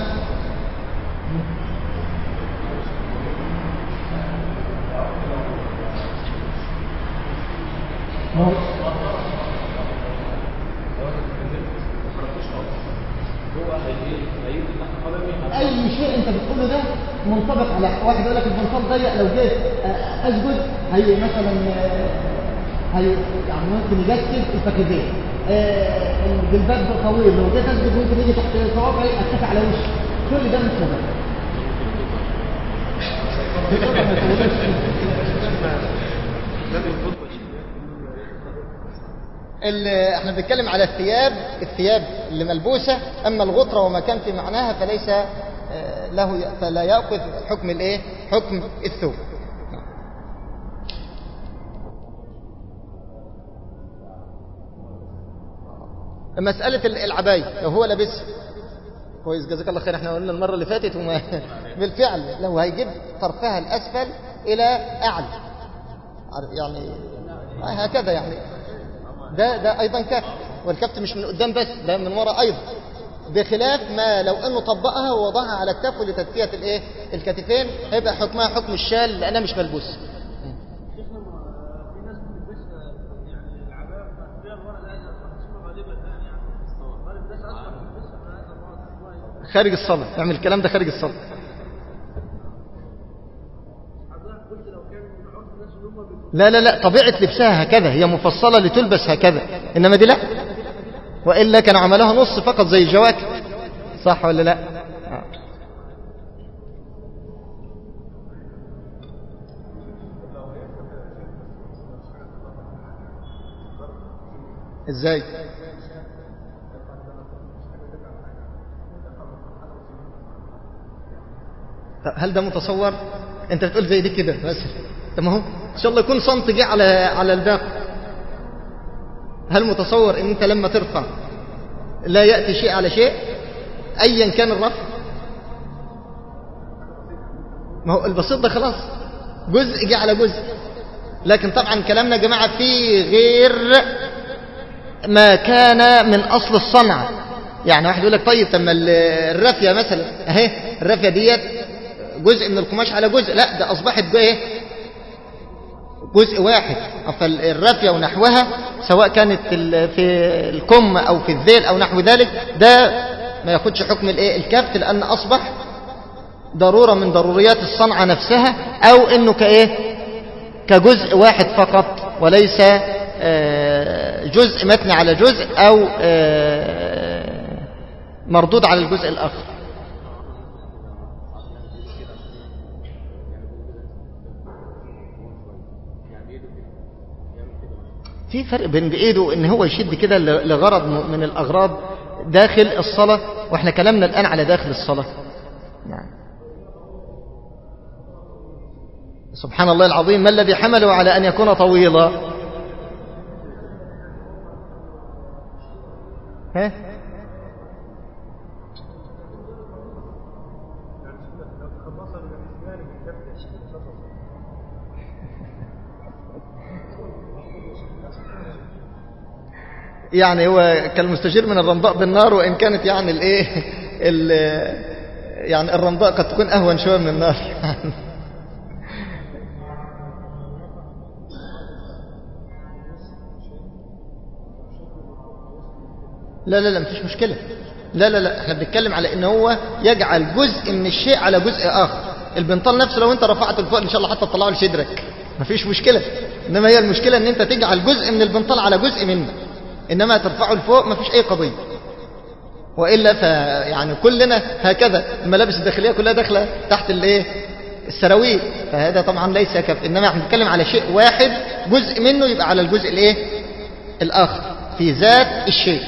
A: أي شيء أنت بتقوله ده منطبق على واحد يقول لك البنطلون ضيق لو جيت أسجد هي مثلا هي يعني ممكن يجسد الفخذين الجلباب طويل لو جيت أسجد ممكن يجي تحت صوابعي أتكي على وشي كل ده مش مهم احنا بنتكلم على الثياب الثياب اللي ملبوسة اما الغطرة وما كان في معناها فليس له فلا يأخذ حكم الايه حكم الثوب. مسألة العباية لو هو لابس كويس جزاك الله خير احنا قلنا المرة اللي فاتت وما بالفعل لو هيجيب طرفها الأسفل إلى أعلى يعني هكذا يعني ده ده أيضا كف والكف مش من قدام بس ده من وراء أيضا بخلاف ما لو أنه طبقها ووضعها على الكف لتدفئة الايه الكتفين هيبقى حكمها حكم الشال لأنها مش ملبوس. خارج الصلاة يعمل الكلام ده خارج الصلاة. لا لا لا طبيعة لبسها هكذا هي مفصلة لتلبس هكذا إنما دي لا وإلا كان عملها نص فقط زي الجواكت صح ولا لا آه. ازاي هل ده متصور انت بتقول زي دي كده مثلا طب ما هو ان شاء الله يكون صمت جه على على الباقي هل متصور ان انت لما ترفع لا ياتي شيء على شيء ايا كان الرفع ما هو البسيط ده خلاص جزء جه على جزء لكن طبعا كلامنا يا جماعه فيه غير ما كان من اصل الصنعه يعني واحد يقول لك طيب طب ما الرافيه مثلا اهي الرافيه ديت جزء من القماش على جزء لا ده أصبحت ايه جزء واحد فالرافية ونحوها سواء كانت في الكم أو في الذيل أو نحو ذلك ده ما ياخدش حكم الايه الكف لأن أصبح ضرورة من ضروريات الصنعة نفسها أو إنه كإيه كجزء واحد فقط وليس جزء متني على جزء أو مردود على الجزء الآخر. في فرق بين بإيده إن هو يشد كده لغرض من الأغراض داخل الصلاة وإحنا كلامنا الآن على داخل الصلاة. نعم. سبحان الله العظيم ما الذي حمله على أن يكون طويلا ها يعني هو كالمستجير من الرمضاء بالنار وإن كانت يعني الايه يعني الرمضاء قد تكون أهون شوية من النار. لا لا لا مفيش مشكلة. لا لا لا احنا بنتكلم على ان هو يجعل جزء من الشيء على جزء آخر. البنطال نفسه لو انت رفعته لفوق ان شاء الله حتى تطلعه لصدرك مفيش مشكلة، انما هي المشكلة ان انت تجعل جزء من البنطال على جزء منه، انما ترفعه لفوق مفيش اي قضية. وإلا فيعني كلنا هكذا الملابس الداخلية كلها داخلة تحت الايه السراويل، فهذا طبعا ليس كف. انما احنا بنتكلم على شيء واحد جزء منه يبقى على الجزء الايه الآخر في ذات الشيء.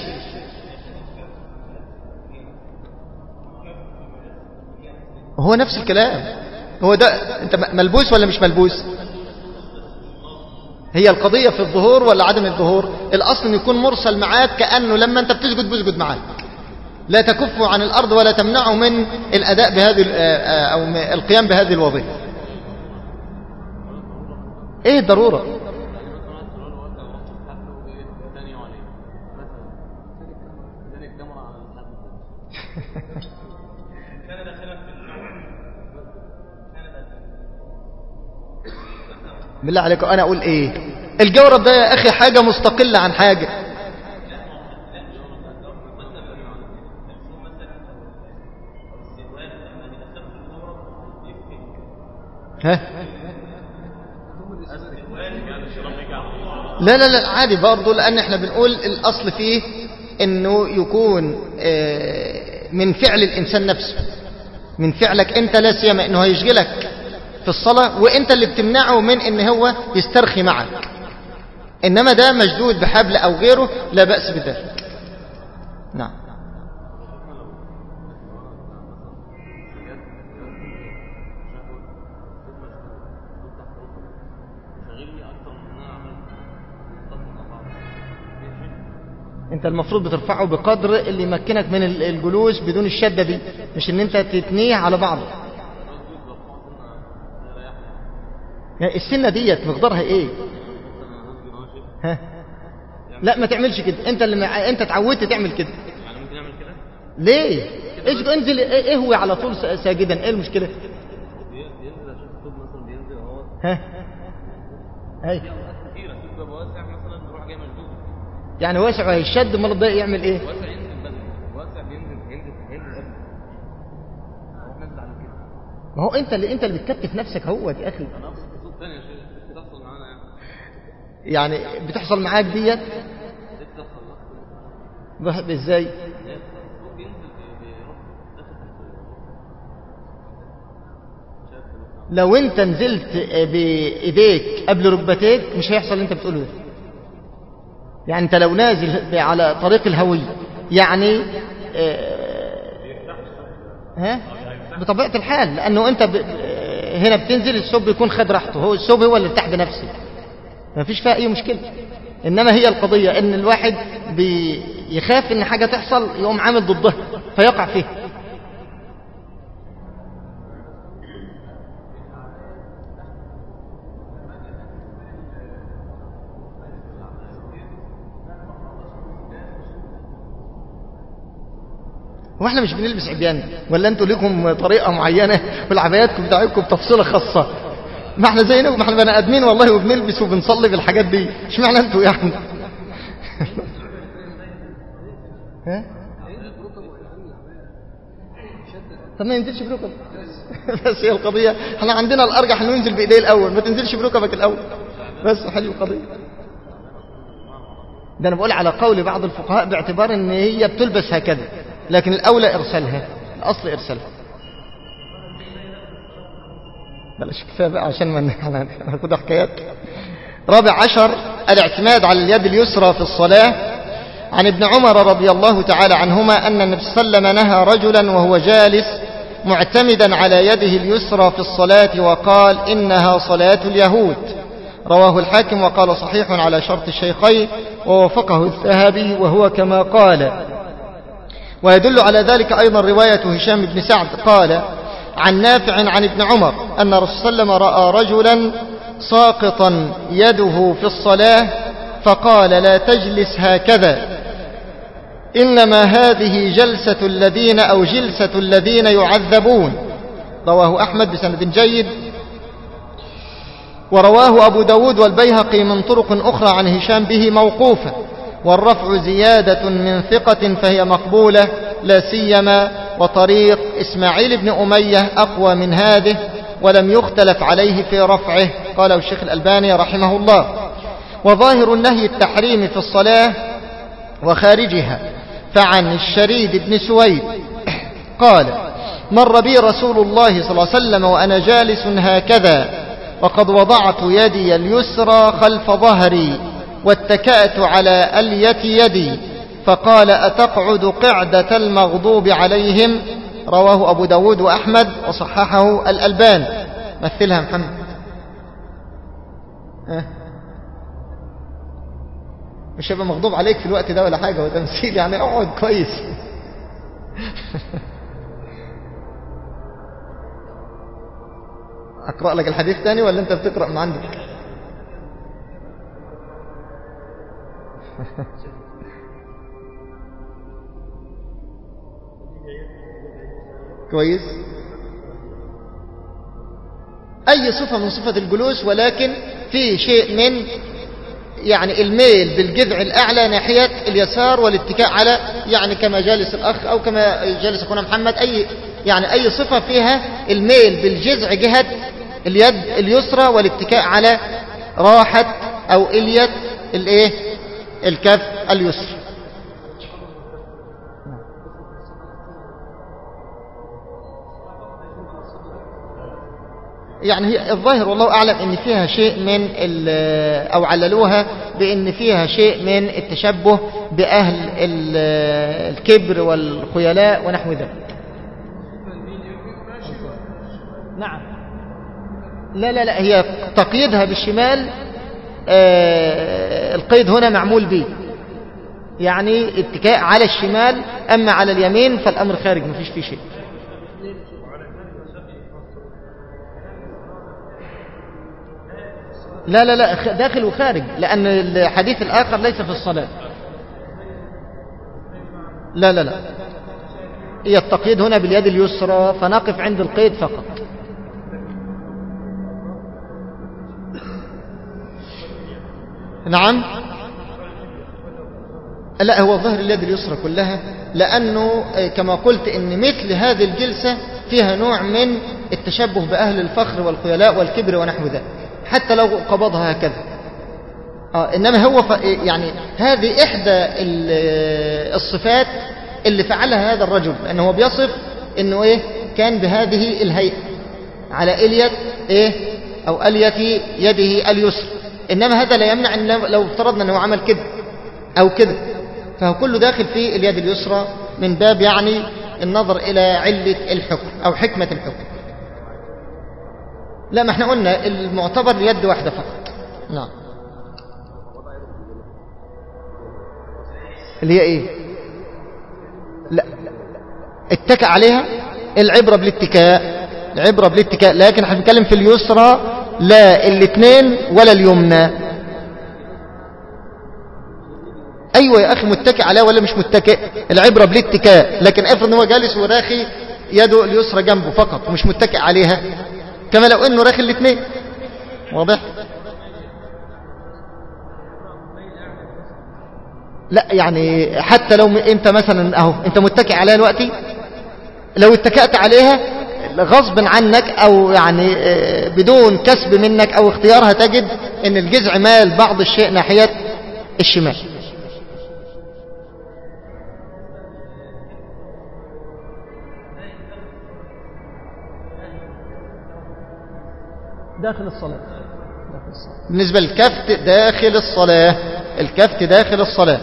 A: هو نفس الكلام. هو ده انت ملبوس ولا مش ملبوس؟ هي القضية في الظهور ولا عدم الظهور؟ الأصل أن يكون مرسل معاك، كأنه لما أنت بتسجد بيسجد معاك، لا تكفه عن الأرض ولا تمنعه من الأداء بهذه أو القيام بهذه الوظيفة. إيه الضرورة؟ بالله عليكم أنا أقول إيه؟ الجورب ده يا أخي حاجة مستقلة عن حاجة. ها؟ لا لا لا عادي برضه، لأن احنا بنقول الأصل فيه إنه يكون من فعل الإنسان نفسه، من فعلك أنت، لا سيما إنه هيشغلك في الصلاة وانت اللي بتمنعه من ان هو يسترخي معك. انما ده مشدود بحبل او غيره لا بأس بذلك. نعم. انت المفروض بترفعه بقدر اللي يمكنك من الجلوس بدون الشدة دي، مش ان انت تتنيه على بعضه. يعني السنة ديت مقدارها ايه؟ ها؟ لا ما تعملش كده، انت اللي مع... انت اتعودت تعمل كده. يعني ممكن اعمل كده؟ ليه؟ ايش انزل ايه هو على طول ساجدا، ايه المشكلة؟ بينزل اشوف الطب مثلا بينزل اهو. ها؟ اي كتير اشوف واسع مثلا بروح جاي مشدود. يعني واسع وهيشد، امال الضيق يعمل ايه؟ واسع ينزل بدري، واسع بينزل ينزل ينزل قبل. هو نزل على كده. ما هو انت اللي انت اللي بتكتف نفسك اهوت يا اخي. بتحصل معانا يعني يعني بتحصل معاك ديت ازاي؟ لو انت نزلت بايديك قبل ركبتيك مش هيحصل اللي انت بتقوله ده. يعني انت لو نازل على طريق الهوية يعني ها بطبيعة الحال، لانه انت ب... هنا بتنزل الثوب يكون خد راحته، هو الثوب هو اللي ارتاح بنفسه، ما فيش فيها اي مشكلة. انما هي القضية ان الواحد بيخاف ان حاجة تحصل يقوم عامل ضدها فيقع فيها. هو احنا مش بنلبس عبيان ولا انتوا لكم طريقة معينة والعباياتكم بتاعتكم تفصيلة خاصة؟ ما احنا زينا، ما احنا بني ادمين والله وبنلبس وبنصلي بالحاجات دي، مش معنى انتوا يعني. ها؟ طب ما ينزلش بركب. بس هي القضية احنا عندنا الارجح انه ينزل بايديه الاول، ما تنزلش بركبك الاول بس حل القضية. ده انا بقول على قول بعض الفقهاء باعتبار ان هي بتلبس هكذا، لكن الاولى ارسالها، الاصل ارسالها. بلاش كفايه بقى عشان ما ناخد حكايات. رابع عشر الاعتماد على اليد اليسرى في الصلاة. عن ابن عمر رضي الله تعالى عنهما أن النبي صلى الله عليه وسلم نهى رجلا وهو جالس معتمدا على يده اليسرى في الصلاة وقال إنها صلاة اليهود. رواه الحاكم وقال صحيح على شرط الشيخين ووافقه الذهبي وهو كما قال. ويدل على ذلك أيضا رواية هشام بن سعد قال عن نافع عن ابن عمر أن الرسول صلى الله عليه وسلم رأى رجلا ساقطا يده في الصلاة فقال لا تجلس هكذا، إنما هذه جلسة الذين أو جلسة الذين يعذبون. رواه أحمد بسند جيد، ورواه أبو داود والبيهقي من طرق أخرى عن هشام به موقوفا، والرفع زيادة من ثقة فهي مقبولة، لا سيما وطريق إسماعيل بن أمية أقوى من هذه، ولم يختلف عليه في رفعه، قاله الشيخ الألباني رحمه الله. وظاهر النهي التحريم في الصلاة وخارجها. فعن الشريد بن سويد قال: مر بي رسول الله صلى الله عليه وسلم وأنا جالس هكذا، وقد وضعت يدي اليسرى خلف ظهري واتكأت على ألية يدي، فقال: أتقعد قعدة المغضوب عليهم؟ رواه أبو داود وأحمد وصححه الألبان. مثلها محمد. أه؟ مش هيبقى مغضوب عليك في الوقت ده ولا حاجة، وتمثيل يعني، اقعد كويس. أقرأ لك الحديث تاني ولا أنت بتقرأ من عندك؟ كويس. أي صفة من صفة الجلوس، ولكن في شيء من يعني الميل بالجذع الأعلى ناحية اليسار والاتكاء على، يعني كما جالس الأخ أو كما جالس أخونا محمد، أي يعني أي صفة فيها الميل بالجذع جهة اليد اليسرى والاتكاء على راحة أو إلية الإيه الكف اليسرى. يعني هي الظاهر والله أعلم إن فيها شيء من أو عللوها بإن فيها شيء من التشبه بأهل الكبر والخيلاء ونحو ذلك. نعم. لا لا لا هي تقييدها بالشمال، آه القيد هنا معمول به، يعني اتكاء على الشمال، أما على اليمين فالأمر خارج ما فيش فيه شيء. لا لا لا داخل وخارج، لأن الحديث الآخر ليس في الصلاة. لا لا لا هي التقييد هنا باليد اليسرى، فنقف عند القيد فقط. نعم. لا هو ظهر اليد اليسرى كلها، لأنه كما قلت إن مثل هذه الجلسة فيها نوع من التشبه بأهل الفخر والخيلاء والكبر ونحو ذلك، حتى لو قبضها هكذا. آه إنما هو ف... يعني هذه إحدى الصفات اللي فعلها هذا الرجل، لأنه بيصف إنه إيه كان بهذه الهيئة على إلية إيه أو ألية يده اليسرى، إنما هذا لا يمنع إن لو افترضنا أنه عمل كده أو كده، فهو كله داخل في اليد اليسرى من باب يعني النظر إلى علة الحكم أو حكمة الحكم. لا ما احنا قلنا المعتبر يد واحدة فقط. نعم. اللي هي ايه؟ لا اتكأ عليها، العبرة بالاتكاء، العبرة بالاتكاء، لكن احنا بنتكلم في اليسرى لا الاثنين ولا اليمنى. ايوه يا اخي متكئ عليها ولا مش متكئ؟ العبرة بالاتكاء، لكن افرض ان هو جالس وراخي يده اليسرى جنبه فقط ومش متكئ عليها، كما لو انه راخي الاثنين. واضح؟ لا يعني حتى لو انت مثلا اهو انت متكئ عليها دلوقتي، لو اتكأت عليها غصب عنك او يعني بدون كسب منك او اختيارها، تجد ان الجذع مال بعض الشيء ناحية الشمال. داخل الصلاة. بالنسبة للكفت داخل الصلاة، الكفت داخل الصلاة.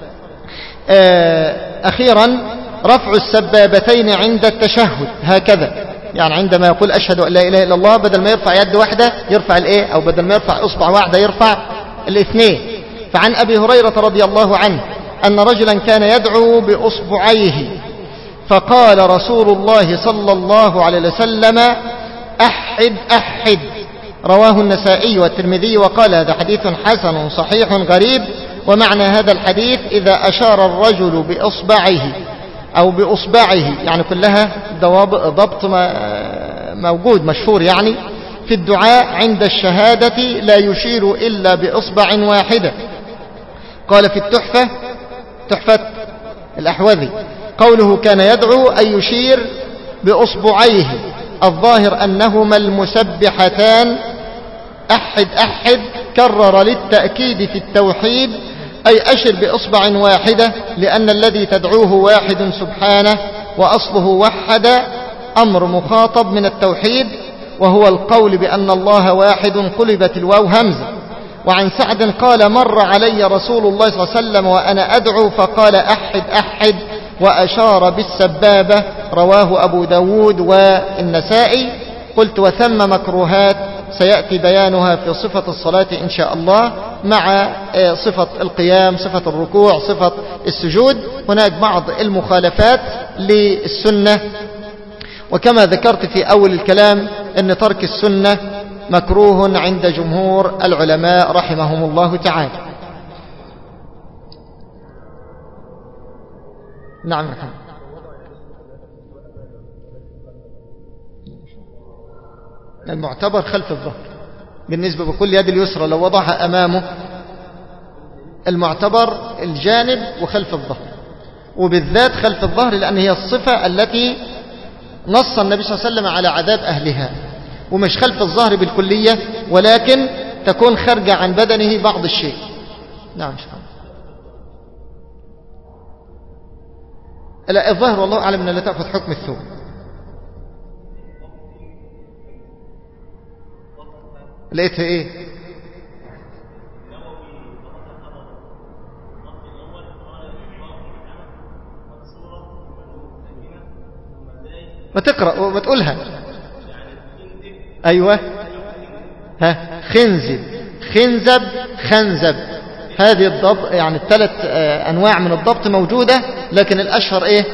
A: أخيرا رفع السبابتين عند التشهد هكذا، يعني عندما يقول أشهد أن لا إله إلا الله، بدل ما يرفع يد واحدة يرفع الإيه، أو بدل ما يرفع إصبع واحدة يرفع الاثنين. فعن أبي هريرة رضي الله عنه أن رجلا كان يدعو بأصبعيه، فقال رسول الله صلى الله عليه وسلم: أحد أحد. رواه النسائي والترمذي وقال هذا حديث حسن صحيح غريب، ومعنى هذا الحديث إذا أشار الرجل بإصبعه أو بإصبعه، يعني كلها ضبط موجود مشهور يعني في الدعاء عند الشهادة، لا يشير إلا بإصبع واحدة. قال في التحفة، تحفة الأحوذي، قوله كان يدعو أن يشير بأصبعيه، الظاهر أنهما المسبحتان أحد أحد، كرر للتأكيد في التوحيد، أي أشر بإصبع واحدة، لأن الذي تدعوه واحد سبحانه، وأصله وحد، أمر مخاطب من التوحيد، وهو القول بأن الله واحد، قلبت الواو همزة. وعن سعد قال مر علي رسول الله صلى الله عليه وسلم وأنا أدعو فقال أحد أحد، وأشار بالسبابة، رواه أبو داود والنسائي. قلت وثم مكروهات سيأتي بيانها في صفة الصلاة إن شاء الله، مع صفة القيام، صفة الركوع، صفة السجود. هناك بعض المخالفات للسنة، وكما ذكرت في أول الكلام أن ترك السنة مكروه عند جمهور العلماء رحمهم الله تعالى. نعم محمد. المعتبر خلف الظهر بالنسبة بكل يد اليسرى لو وضعها أمامه، المعتبر الجانب وخلف الظهر، وبالذات خلف الظهر لأن هي الصفة التي نص النبي صلى الله عليه وسلم على عذاب أهلها، ومش خلف الظهر بالكلية، ولكن تكون خارجة عن بدنه بعض الشيء. نعم شكرا. لا، الظاهر والله أعلم أن لا تأخذ حكم الثوب. لقيتها ايه؟ ما تقرأ وما تقولها. ايوه، ها، خنزب، خنزب، خنزب، هذه الضبط يعني الثلاث انواع من الضبط موجودة، لكن الاشهر ايه؟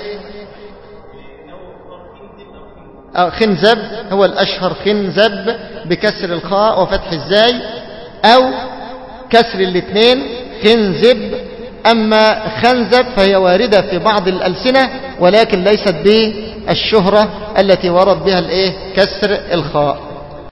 A: خنزب هو الأشهر، خنزب بكسر الخاء وفتح الزاي، أو كسر الاثنين خنزب. أما خنزب فهي واردة في بعض الألسنة، ولكن ليست بالشهرة التي ورد بها الايه كسر الخاء.